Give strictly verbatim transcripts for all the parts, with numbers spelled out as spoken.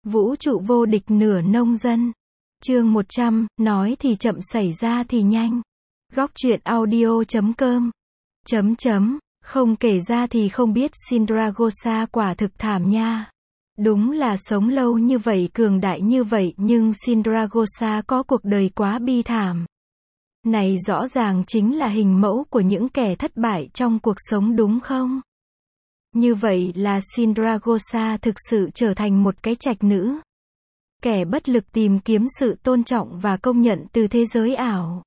Vũ trụ vô địch nửa nông dân. Chương một trăm, nói thì chậm xảy ra thì nhanh. Góc truyện audio chấm com. Chấm chấm, không kể ra thì không biết Sindragosa quả thực thảm nha. Đúng là sống lâu như vậy, cường đại như vậy, nhưng Sindragosa có cuộc đời quá bi thảm. Này rõ ràng chính là hình mẫu của những kẻ thất bại trong cuộc sống đúng không? Như vậy là Sindragosa thực sự trở thành một cái trạch nữ. Kẻ bất lực tìm kiếm sự tôn trọng và công nhận từ thế giới ảo.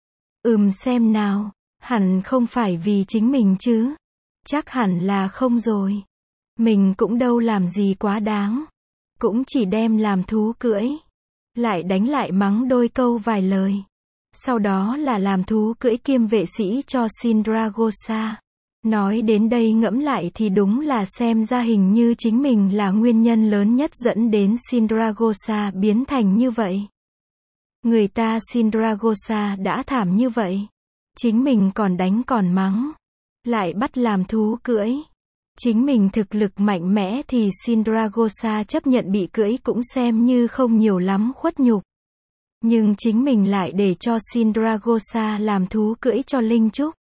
Ừm xem nào, hẳn không phải vì chính mình chứ? Chắc hẳn là không rồi. Mình cũng đâu làm gì quá đáng. Cũng chỉ đem làm thú cưỡi. Lại đánh lại mắng đôi câu vài lời. Sau đó là làm thú cưỡi kiêm vệ sĩ cho Sindragosa. Nói đến đây ngẫm lại thì đúng là xem ra hình như chính mình là nguyên nhân lớn nhất dẫn đến Sindragosa biến thành như vậy. Người ta Sindragosa đã thảm như vậy. Chính mình còn đánh còn mắng. Lại bắt làm thú cưỡi. Chính mình thực lực mạnh mẽ thì Sindragosa chấp nhận bị cưỡi cũng xem như không nhiều lắm khuất nhục. Nhưng chính mình lại để cho Sindragosa làm thú cưỡi cho Linh Trúc.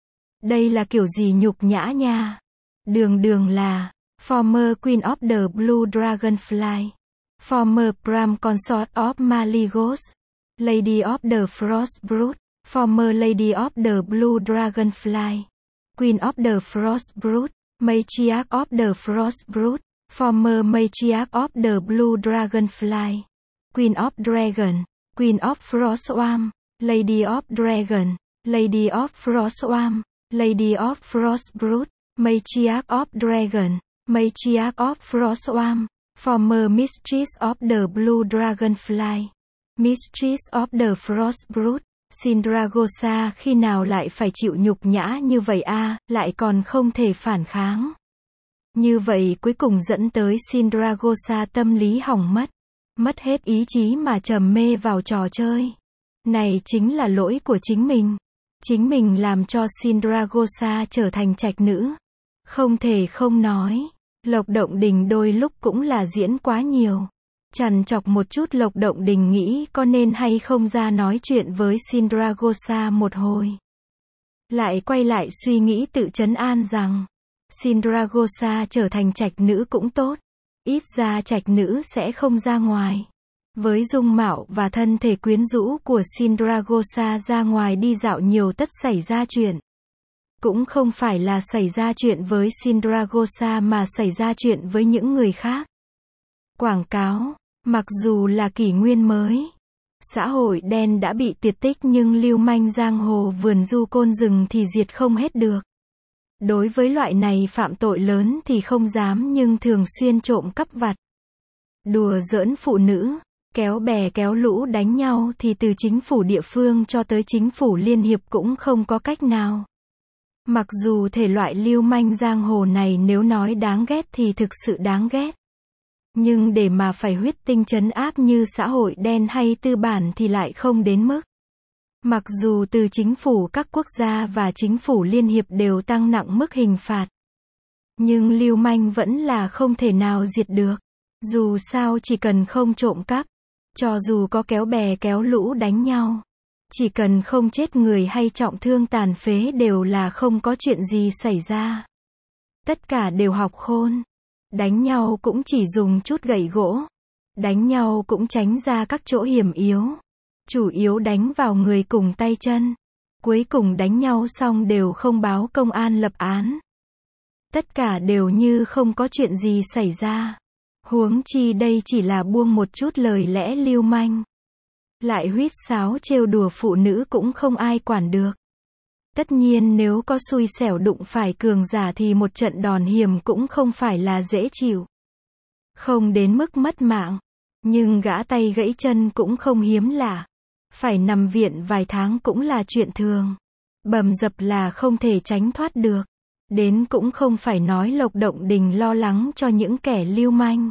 Đây là kiểu gì nhục nhã nha. Đường đường là former Queen of the Blue Dragonfly, former Prime Consort of Malygos, Lady of the Frostbrood, former Lady of the Blue Dragonfly, Queen of the Frostbrood, Matriarch of the Frostbrood, former Matriarch of the Blue Dragonfly, Queen of Dragon, Queen of Frostworm, Lady of Dragon, Lady of Frostworm, Lady of Frostbrood, Matriarch of Dragon, Matriarch of Frostworm, former Mistress of the Blue Dragonfly, Mistress of the Frostbrood. Sindragosa khi nào lại phải chịu nhục nhã như vậy a, à, lại còn không thể phản kháng. Như vậy cuối cùng dẫn tới Sindragosa tâm lý hỏng mất. Mất hết ý chí mà trầm mê vào trò chơi. Này chính là lỗi của chính mình. Chính mình làm cho Sindragosa trở thành trạch nữ. Không thể không nói. Lộc Động Đình đôi lúc cũng là diễn quá nhiều. Trằn trọc một chút Lộc Động Đình nghĩ có nên hay không ra nói chuyện với Sindragosa một hồi. Lại quay lại suy nghĩ tự trấn an rằng Sindragosa trở thành trạch nữ cũng tốt. Ít ra trạch nữ sẽ không ra ngoài. Với dung mạo và thân thể quyến rũ của Sindragosa ra ngoài đi dạo nhiều tất xảy ra chuyện. Cũng không phải là xảy ra chuyện với Sindragosa mà xảy ra chuyện với những người khác. Quảng cáo, mặc dù là kỷ nguyên mới, xã hội đen đã bị tuyệt tích nhưng lưu manh giang hồ vườn du côn rừng thì diệt không hết được. Đối với loại này phạm tội lớn thì không dám nhưng thường xuyên trộm cắp vặt. Đùa giỡn phụ nữ, kéo bè kéo lũ đánh nhau thì từ chính phủ địa phương cho tới chính phủ liên hiệp cũng không có cách nào. Mặc dù thể loại lưu manh giang hồ này nếu nói đáng ghét thì thực sự đáng ghét. Nhưng để mà phải huyết tinh trấn áp như xã hội đen hay tư bản thì lại không đến mức. Mặc dù từ chính phủ các quốc gia và chính phủ liên hiệp đều tăng nặng mức hình phạt. Nhưng lưu manh vẫn là không thể nào diệt được. Dù sao chỉ cần không trộm cắp. Cho dù có kéo bè kéo lũ đánh nhau. Chỉ cần không chết người hay trọng thương tàn phế đều là không có chuyện gì xảy ra. Tất cả đều học khôn. Đánh nhau cũng chỉ dùng chút gậy gỗ. Đánh nhau cũng tránh ra các chỗ hiểm yếu. Chủ yếu đánh vào người cùng tay chân. Cuối cùng đánh nhau xong đều không báo công an lập án. Tất cả đều như không có chuyện gì xảy ra. Huống chi đây chỉ là buông một chút lời lẽ lưu manh. Lại huýt sáo trêu đùa phụ nữ cũng không ai quản được. Tất nhiên nếu có xui xẻo đụng phải cường giả thì một trận đòn hiểm cũng không phải là dễ chịu. Không đến mức mất mạng. Nhưng gã tay gãy chân cũng không hiếm lạ. Phải nằm viện vài tháng cũng là chuyện thường. Bầm dập là không thể tránh thoát được. Đến cũng không phải nói Lộc Động Đình lo lắng cho những kẻ lưu manh.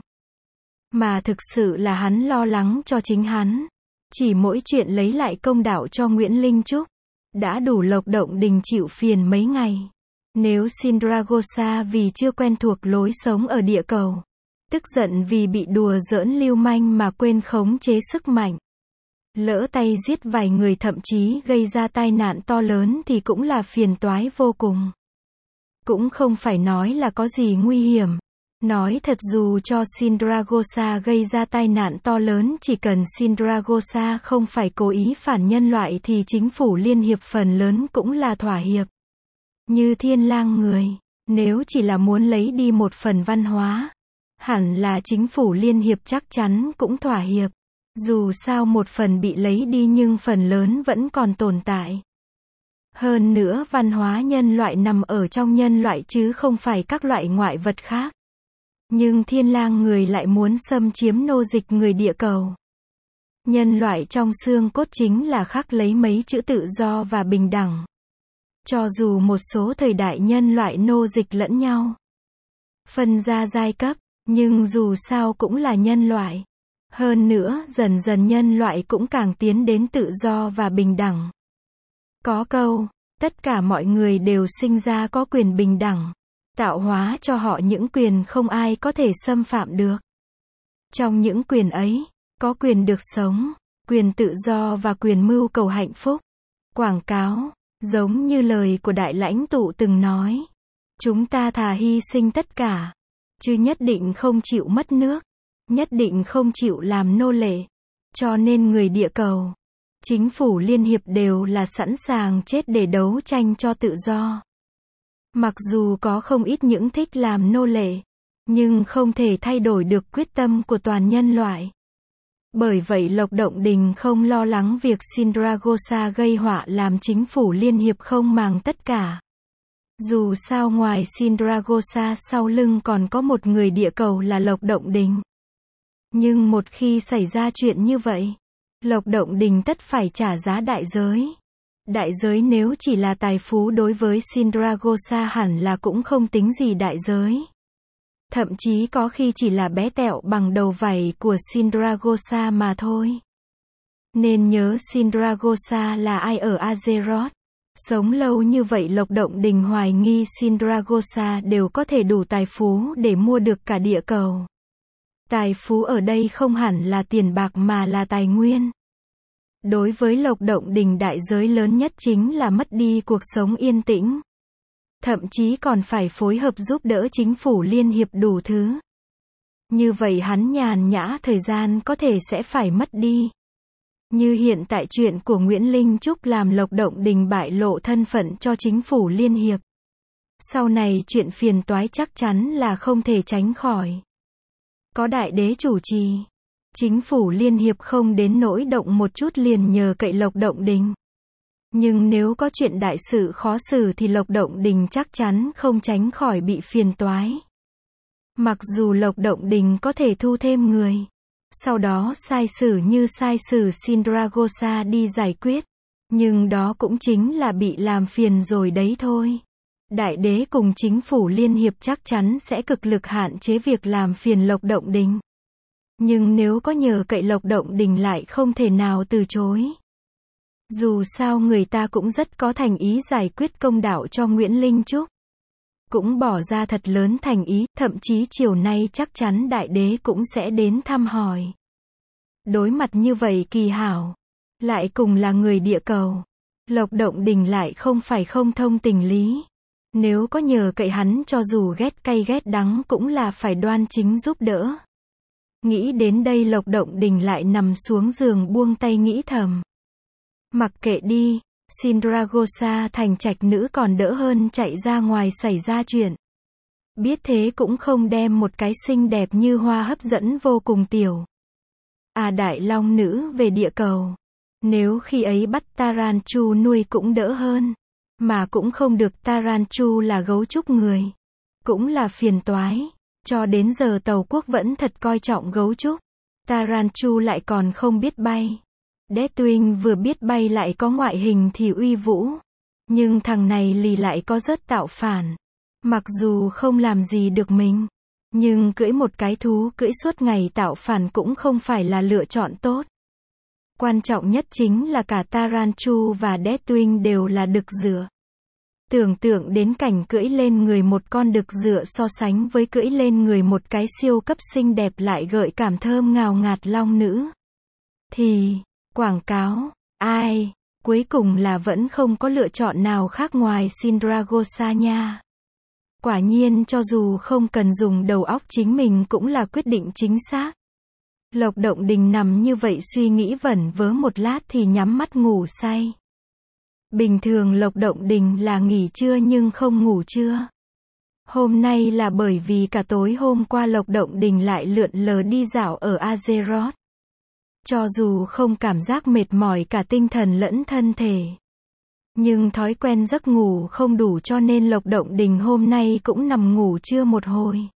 Mà thực sự là hắn lo lắng cho chính hắn. Chỉ mỗi chuyện lấy lại công đạo cho Nguyễn Linh Trúc. Đã đủ Lộc Động Đình chịu phiền mấy ngày. Nếu Sindragosa vì chưa quen thuộc lối sống ở địa cầu. Tức giận vì bị đùa giỡn lưu manh mà quên khống chế sức mạnh. Lỡ tay giết vài người thậm chí gây ra tai nạn to lớn thì cũng là phiền toái vô cùng. Cũng không phải nói là có gì nguy hiểm. Nói thật, dù cho Sindragosa gây ra tai nạn to lớn, chỉ cần Sindragosa không phải cố ý phản nhân loại thì chính phủ liên hiệp phần lớn cũng là thỏa hiệp. Như Thiên Lang người, nếu chỉ là muốn lấy đi một phần văn hóa, hẳn là chính phủ liên hiệp chắc chắn cũng thỏa hiệp. Dù sao một phần bị lấy đi nhưng phần lớn vẫn còn tồn tại. Hơn nữa văn hóa nhân loại nằm ở trong nhân loại chứ không phải các loại ngoại vật khác. Nhưng Thiên Lang người lại muốn xâm chiếm nô dịch người địa cầu. Nhân loại trong xương cốt chính là khắc lấy mấy chữ tự do và bình đẳng. Cho dù một số thời đại nhân loại nô dịch lẫn nhau, phân ra giai cấp, nhưng dù sao cũng là nhân loại. Hơn nữa, dần dần nhân loại cũng càng tiến đến tự do và bình đẳng. Có câu, tất cả mọi người đều sinh ra có quyền bình đẳng. Tạo hóa cho họ những quyền không ai có thể xâm phạm được. Trong những quyền ấy, có quyền được sống, quyền tự do và quyền mưu cầu hạnh phúc. Quảng cáo, giống như lời của đại lãnh tụ từng nói. Chúng ta thà hy sinh tất cả, chứ nhất định không chịu mất nước, nhất định không chịu làm nô lệ. Cho nên người địa cầu, chính phủ liên hiệp đều là sẵn sàng chết để đấu tranh cho tự do. Mặc dù có không ít những thích làm nô lệ, nhưng không thể thay đổi được quyết tâm của toàn nhân loại. Bởi vậy Lộc Động Đình không lo lắng việc Sindragosa gây họa làm chính phủ liên hiệp không màng tất cả. Dù sao ngoài Sindragosa sau lưng còn có một người địa cầu là Lộc Động Đình. Nhưng một khi xảy ra chuyện như vậy, Lộc Động Đình tất phải trả giá đại giới. Đại giới nếu chỉ là tài phú đối với Sindragosa hẳn là cũng không tính gì đại giới. Thậm chí có khi chỉ là bé tẹo bằng đầu vảy của Sindragosa mà thôi. Nên nhớ Sindragosa là ai ở Azeroth. Sống lâu như vậy Lộc Động Đình hoài nghi Sindragosa đều có thể đủ tài phú để mua được cả địa cầu. Tài phú ở đây không hẳn là tiền bạc mà là tài nguyên. Đối với Lộc Động Đình đại giới lớn nhất chính là mất đi cuộc sống yên tĩnh. Thậm chí còn phải phối hợp giúp đỡ chính phủ liên hiệp đủ thứ. Như vậy hắn nhàn nhã thời gian có thể sẽ phải mất đi. Như hiện tại chuyện của Nguyễn Linh Trúc làm Lộc Động Đình bại lộ thân phận cho chính phủ liên hiệp. Sau này chuyện phiền toái chắc chắn là không thể tránh khỏi. Có đại đế chủ trì, chính phủ liên hiệp không đến nỗi động một chút liền nhờ cậy Lộc Động Đình. Nhưng nếu có chuyện đại sự khó xử thì Lộc Động Đình chắc chắn không tránh khỏi bị phiền toái. Mặc dù Lộc Động Đình có thể thu thêm người, sau đó sai sử như sai sử Sindragosa đi giải quyết, nhưng đó cũng chính là bị làm phiền rồi đấy thôi. Đại đế cùng chính phủ liên hiệp chắc chắn sẽ cực lực hạn chế việc làm phiền Lộc Động Đình. Nhưng nếu có nhờ cậy Lộc Động Đình lại không thể nào từ chối. Dù sao người ta cũng rất có thành ý giải quyết công đạo cho Nguyễn Linh Trúc. Cũng bỏ ra thật lớn thành ý, thậm chí chiều nay chắc chắn đại đế cũng sẽ đến thăm hỏi. Đối mặt như vậy kỳ hảo, lại cùng là người địa cầu. Lộc Động Đình lại không phải không thông tình lý. Nếu có nhờ cậy hắn cho dù ghét cay ghét đắng cũng là phải đoan chính giúp đỡ. Nghĩ đến đây Lộc Động Đình lại nằm xuống giường buông tay nghĩ thầm. Mặc kệ đi, Sindragosa thành trạch nữ còn đỡ hơn chạy ra ngoài xảy ra chuyện. Biết thế cũng không đem một cái xinh đẹp như hoa hấp dẫn vô cùng tiểu. À đại long nữ về địa cầu. Nếu khi ấy bắt Taranchu nuôi cũng đỡ hơn. Mà cũng không được, Taranchu là gấu trúc người. Cũng là phiền toái. Cho đến giờ tàu quốc vẫn thật coi trọng gấu trúc. Taranchu lại còn không biết bay. Deathwing vừa biết bay lại có ngoại hình thì uy vũ. Nhưng thằng này lì lại có rất tạo phản. Mặc dù không làm gì được mình. Nhưng cưỡi một cái thú cưỡi suốt ngày tạo phản cũng không phải là lựa chọn tốt. Quan trọng nhất chính là cả Taranchu và Deathwing đều là đực rửa. Tưởng tượng đến cảnh cưỡi lên người một con đực dựa so sánh với cưỡi lên người một cái siêu cấp xinh đẹp lại gợi cảm thơm ngào ngạt long nữ. Thì, quảng cáo, ai, cuối cùng là vẫn không có lựa chọn nào khác ngoài Sindragosa nha. Quả nhiên cho dù không cần dùng đầu óc chính mình cũng là quyết định chính xác. Lộc Động Đình nằm như vậy suy nghĩ vẩn vớ một lát thì nhắm mắt ngủ say. Bình thường Lộc Động Đình là nghỉ trưa nhưng không ngủ trưa. Hôm nay là bởi vì cả tối hôm qua Lộc Động Đình lại lượn lờ đi dạo ở Azeroth. Cho dù không cảm giác mệt mỏi cả tinh thần lẫn thân thể, nhưng thói quen giấc ngủ không đủ cho nên Lộc Động Đình hôm nay cũng nằm ngủ trưa một hồi.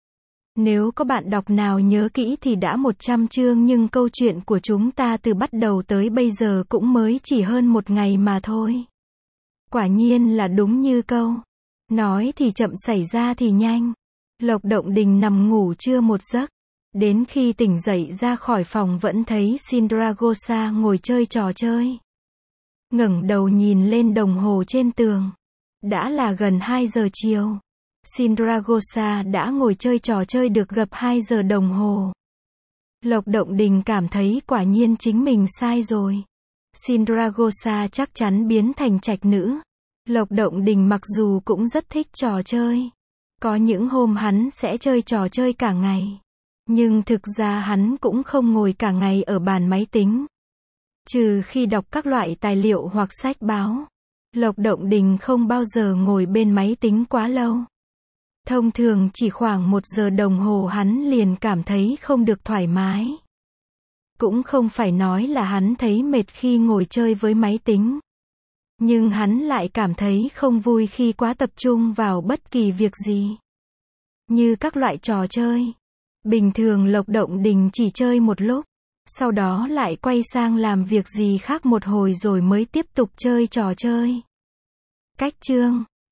Nếu có bạn đọc nào nhớ kỹ thì đã một trăm chương nhưng câu chuyện của chúng ta từ bắt đầu tới bây giờ cũng mới chỉ hơn một ngày mà thôi. Quả nhiên là đúng như câu nói thì chậm xảy ra thì nhanh. Lộc Động Đình nằm ngủ trưa một giấc. Đến khi tỉnh dậy ra khỏi phòng vẫn thấy Sindragosa ngồi chơi trò chơi. Ngẩng đầu nhìn lên đồng hồ trên tường. Đã là gần hai giờ chiều. Sindragosa đã ngồi chơi trò chơi được gặp hai giờ đồng hồ. Lộc Động Đình cảm thấy quả nhiên chính mình sai rồi. Sindragosa chắc chắn biến thành trạch nữ. Lộc Động Đình mặc dù cũng rất thích trò chơi. Có những hôm hắn sẽ chơi trò chơi cả ngày. Nhưng thực ra hắn cũng không ngồi cả ngày ở bàn máy tính. Trừ khi đọc các loại tài liệu hoặc sách báo. Lộc Động Đình không bao giờ ngồi bên máy tính quá lâu. Thông thường chỉ khoảng một giờ đồng hồ hắn liền cảm thấy không được thoải mái. Cũng không phải nói là hắn thấy mệt khi ngồi chơi với máy tính. Nhưng hắn lại cảm thấy không vui khi quá tập trung vào bất kỳ việc gì. Như các loại trò chơi. Bình thường Lộc Động Đình chỉ chơi một lúc. Sau đó lại quay sang làm việc gì khác một hồi rồi mới tiếp tục chơi trò chơi. Cách chương